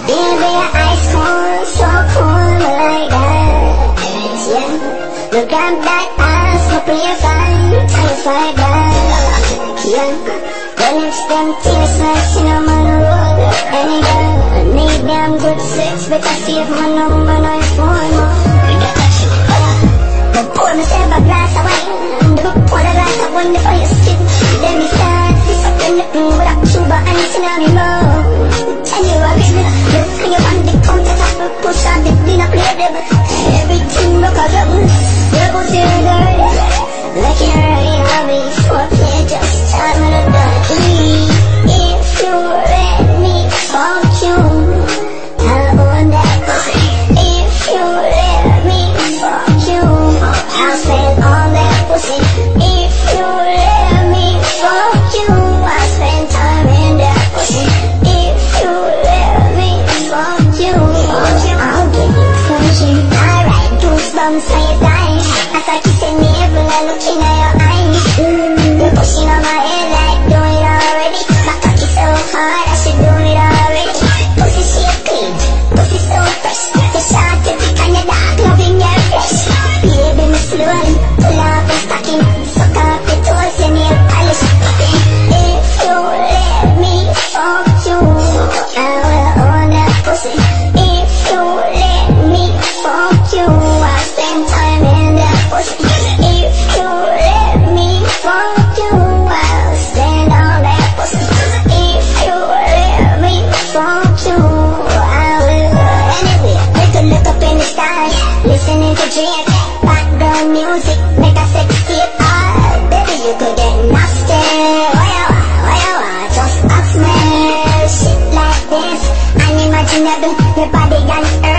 Baby, your eyes cold, so cool, me like that. Yeah, look at that ass, me play a fine, thanks like that. Yeah, when it's them tears, like cinnamon roll. Any girl need damn good sex, better save my number, no phone. But pour myself a glass of wine, pour a glass of wine before you sit. Then we start sucking the poo with a tuba and tsunami mode. And you are baby, look you on the counter top, push on the dinner plate. Everything look a double, your pussy dirty. Like you're already having me, so I play just time and a dirty. If you let me fuck you, I'll own that pussy. If you let me fuck you, I'll spend all that pussy. If you let me fuck you, I'll spend time in that pussy. If you let me fuck you, I'll give you pussy. Alright, goosebumps when you die. As I kiss your navel, I look in your eyes. You're pushing on my head like do it already. My cock is so hard, I should do it already. Pussy shape clean, pussy so fresh. You're short, you're thick and you're dark, loving your flesh. Baby, me slowly pull up your stocking, suck up your toes, your nail polish. If you let me fuck you, I will own that pussy. If you let me fuck you, I'll spend time in that pussy. If you let me fuck you, I'll spend all that pussy. If you let me fuck you, I will. Anyway, we could look up in the stars, listening to Drake, background music, make a sex tape. Baby, you could get nasty. Why you want? Just ask me. Shit like this, unimaginable. Your body and